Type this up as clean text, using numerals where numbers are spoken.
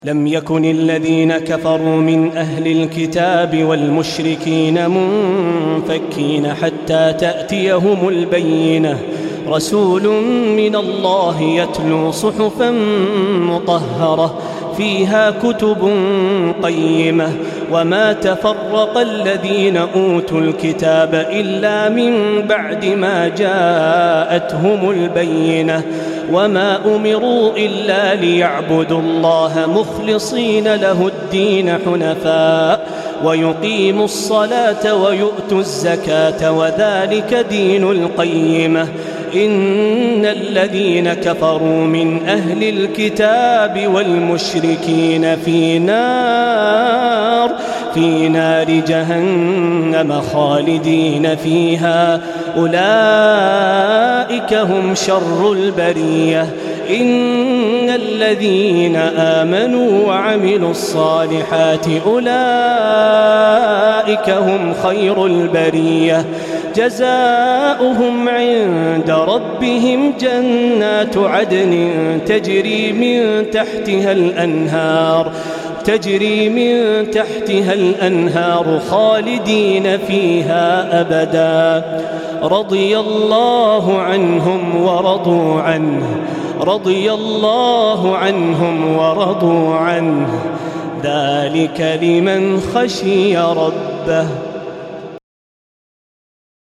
لم يكن الذين كفروا من أهل الكتاب والمشركين منفكين حتى تأتيهم البينة رسول من الله يتلو صحفا مطهرة فيها كتب قيمة وما تفرق الذين أوتوا الكتاب إلا من بعد ما جاءتهم البينة وما أمروا إلا ليعبدوا الله مخلصين له الدين حنفاء ويقيموا الصلاة ويؤتوا الزكاة وذلك دين القيمة إن الذين كفروا من أهل الكتاب والمشركين في نار جهنم خالدين فيها أولئك هم شر البرية إن الذين آمنوا وعملوا الصالحات أولئك هم خير البرية جزاؤهم عند ربهم جنات عدن تجري من تحتها الأنهار خالدين فيها أبدا رضي الله عنهم ورضوا عنه ذلك لمن خشي ربه.